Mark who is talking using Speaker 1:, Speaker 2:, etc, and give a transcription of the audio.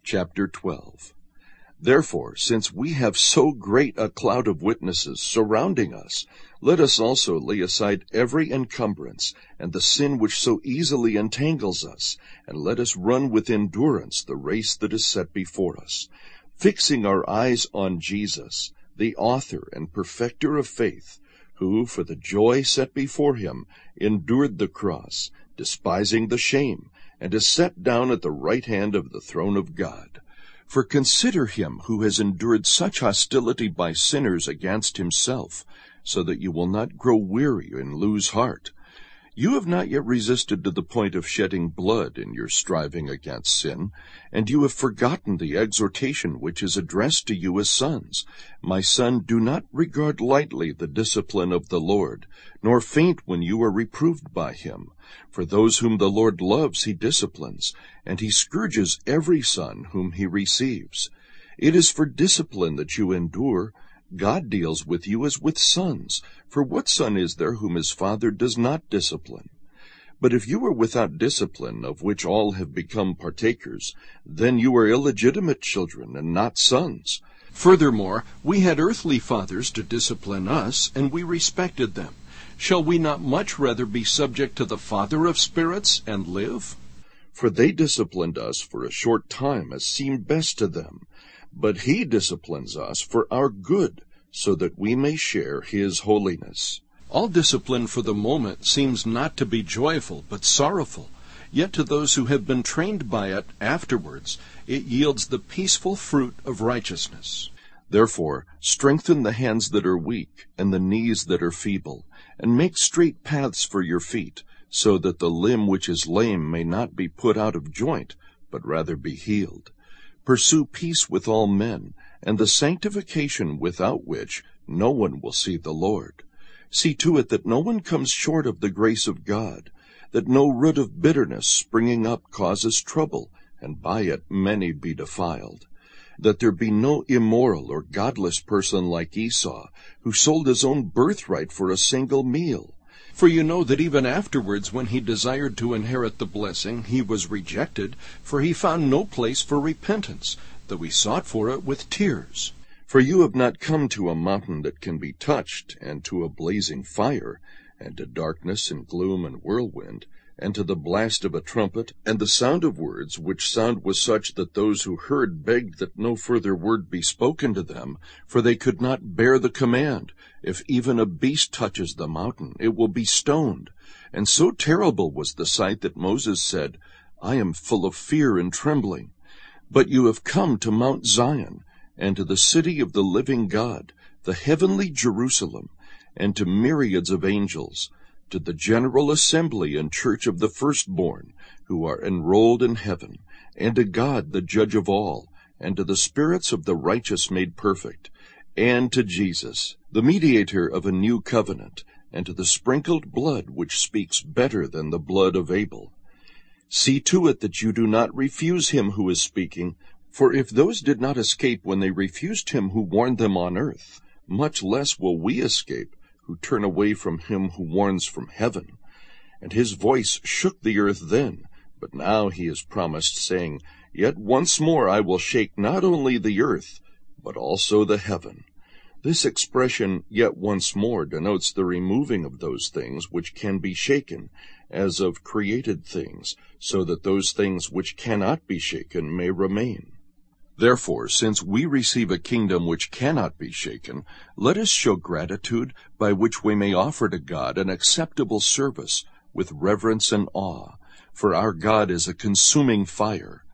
Speaker 1: Chapter 12. Therefore, since we have so great a cloud of witnesses surrounding us, let us also lay aside every encumbrance and the sin which so easily entangles us, and let us run with endurance the race that is set before us, fixing our eyes on Jesus, the author and perfecter of faith, who, for the joy set before him, endured the cross, despising the shame, and is set down at the right hand of the throne of God. For consider him who has endured such hostility by sinners against himself, so that you will not grow weary and lose heart. You have not yet resisted to the point of shedding blood in your striving against sin, and you have forgotten the exhortation which is addressed to you as sons. My son, do not regard lightly the discipline of the Lord, nor faint when you are reproved by him. For those whom the Lord loves he disciplines, and he scourges every son whom he receives. It is for discipline that you endure. God deals with you as with sons, for what son is there whom his father does not discipline? But if you are without discipline, of which all have become partakers, then you are illegitimate children and not sons.
Speaker 2: Furthermore, we had earthly fathers to discipline us, and we respected them. Shall we not much rather be subject to the Father of spirits and live?
Speaker 1: For they disciplined us for a short time as seemed best to them. But he disciplines us for our good, so that we may share his holiness.
Speaker 2: All discipline for the moment seems not to be joyful, but sorrowful. Yet to those who have been trained by it afterwards, it yields the peaceful fruit of righteousness.
Speaker 1: Therefore, strengthen the hands that are weak, and the knees that are feeble, and make straight paths for your feet, so that the limb which is lame may not be put out of joint, but rather be healed. Pursue peace with all men, and the sanctification without which no one will see the Lord. See to it that no one comes short of the grace of God, that no root of bitterness springing up causes trouble, and by it many be defiled. That there be no immoral or godless person like Esau, who sold his own birthright for a single meal.
Speaker 2: For you know that even afterwards, when he desired to inherit the blessing, he was rejected, for he found no place for repentance, though he sought for it with tears.
Speaker 1: For you have not come to a mountain that can be touched, and to a blazing fire, and to darkness and gloom and whirlwind, and to the blast of a trumpet, and the sound of words, which sound was such that those who heard begged that no further word be spoken to them, for they could not bear the command. If even a beast touches the mountain, it will be stoned. And so terrible was the sight that Moses said, I am full of fear and trembling. But you have come to Mount Zion, and to the city of the living God, the heavenly Jerusalem, and to myriads of angels, to the general assembly and church of the firstborn, who are enrolled in heaven, and to God the judge of all, and to the spirits of the righteous made perfect, and to Jesus, the mediator of a new covenant, and to the sprinkled blood which speaks better than the blood of Abel. See to it that you do not refuse him who is speaking, for if those did not escape when they refused him who warned them on earth, much less will we escape, who turn away from him who warns from heaven. And his voice shook the earth then, but now he has promised, saying, Yet once more I will shake not only the earth, but also the heaven. This expression, yet once more, denotes the removing of those things which can be shaken, as of created things, so that those things which cannot be shaken may remain. Therefore, since we receive a kingdom which cannot be shaken, let us show gratitude by which we may offer to God an acceptable service with reverence and awe. For our God is a consuming fire,